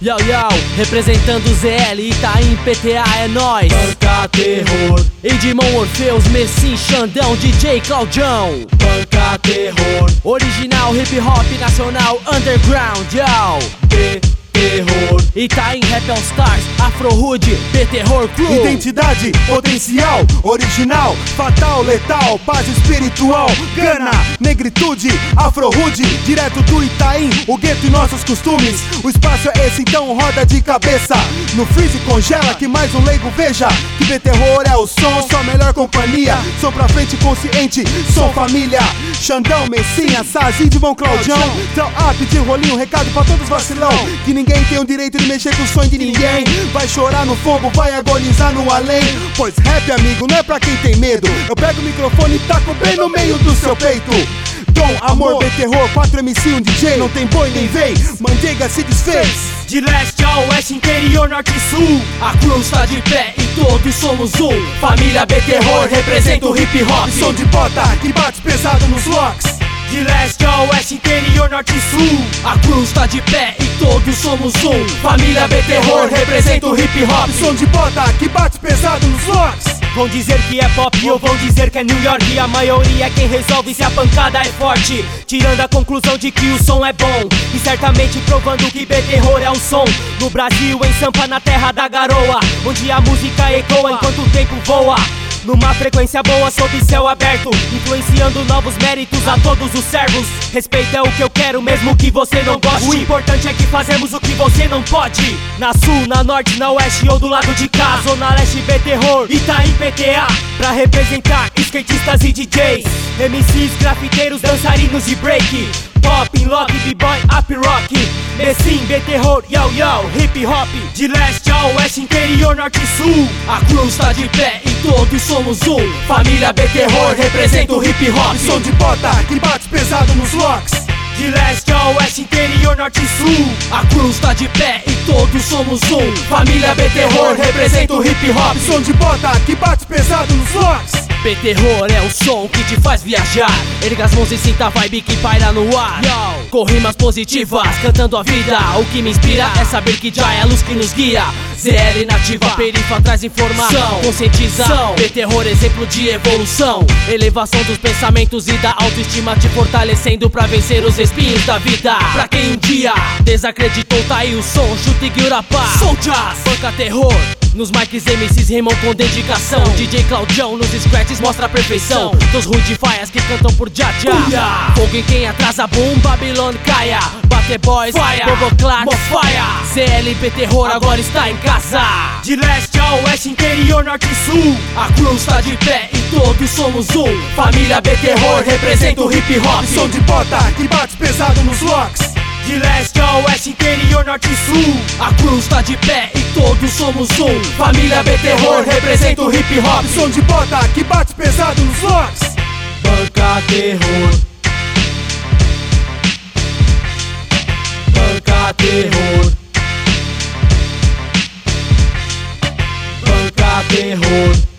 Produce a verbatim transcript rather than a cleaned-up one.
Yau Yau, representando o Z L, Itaim, P T A, é nóis. Banca terror, Edmon, Orfeus, Messim, Xandão, D J Claudião. banca terror, Original, hip hop nacional, underground, yo. B terror, Itaim, Rap All Stars, Afro Hood, B Terror Crew. Identidade, potencial, original, fatal, letal, paz espiritual, gana, negritude, afro-rude, direto do Itaim, o gueto e nossos costumes. O espaço é esse, então roda de cabeça. No freeze congela, que mais um leigo veja que B Terror é o som, sua melhor companhia. Sou pra frente consciente, sou família. Xandão, Messinha, Sazi, Edmon, Claudião. Trau up de rolinho, recado pra todos vacilão, que ninguém tem o direito de mexer com o sonho de ninguém. Vai chorar no fogo, vai agonizar no além. Pois rap, amigo, não é pra quem tem medo. Eu pego o microfone e taco bem no meio do seu peito. Dom, amor, B Terror, quatro M C, um D J. Não tem boi nem vez, manteiga se desfez. De leste a oeste, interior, norte e sul, a cruz tá de pé e todos somos um. Família B Terror representa o hip hop. Som de bota que bate pesado nos locks. De leste a oeste, interior, norte e sul, a cruz tá de pé e todos somos um. Família B Terror representa o hip hop. Som de bota que bate pesado nos locks. Vão dizer que é pop ou vão dizer que é New York. A maioria é quem resolve se a pancada é forte, tirando a conclusão de que o som é bom e certamente provando que B Terror é o som. No Brasil, em Sampa, na terra da garoa, onde a música ecoa enquanto o tempo voa. Numa frequência boa sob céu aberto, influenciando novos méritos a todos os servos. Respeito é o que eu quero, mesmo que você não goste. O importante é que fazemos o que você não pode. Na sul, na norte, na oeste ou do lado de cá, Zona Leste, B Terror, Itaim, P T A, pra representar skatistas e D Js, M Cs, grafiteiros, dançarinos de break, pop, lock, b-boy, up rock, Messim, B Terror, Yau Yau, hip hop. De leste a oeste, interior, norte e sul, a cruz tá de pé e todos somos um. Família B Terror representa o hip hop. Som de bota que bate pesado nos locks. De leste a oeste, interior, norte e sul, a cruz tá de pé e todos somos um. Família B Terror representa o hip hop. Som de bota que bate pesado nos locks. B Terror é o som que te faz viajar. Erga as mãos e sinta a vibe que paira no ar. Yo. Com rimas positivas, cantando a vida. O que me inspira é saber que já é a luz que nos guia. Z L nativa, perifa traz informação, conscientização. B Terror, exemplo de evolução, elevação dos pensamentos e da autoestima, te fortalecendo pra vencer os espinhos da vida. Pra quem um dia desacreditou, tá aí o som, chute e urapá, soldiers, banca terror. Nos mics M Cs rimam com dedicação, D J Claudião nos scratches mostra a perfeição dos rude faias que cantam por Jah Jah. Fogo em quem atrasa, boom, Babylon caia. Bater boys, fire, Boboclax, Mofire. Z L B Terror agora está em casa. De leste a oeste, interior, norte e sul, a cruz tá de pé e todos somos um. Família B Terror representa o hip hop. Som de bota que bate pesado nos locks. De leste a oeste, interior, norte e sul, a cruz tá de pé e todos somos um. Família B Terror representa o hip hop. Som de bota que bate pesado nos locks. banca terror, banca terror, banca terror.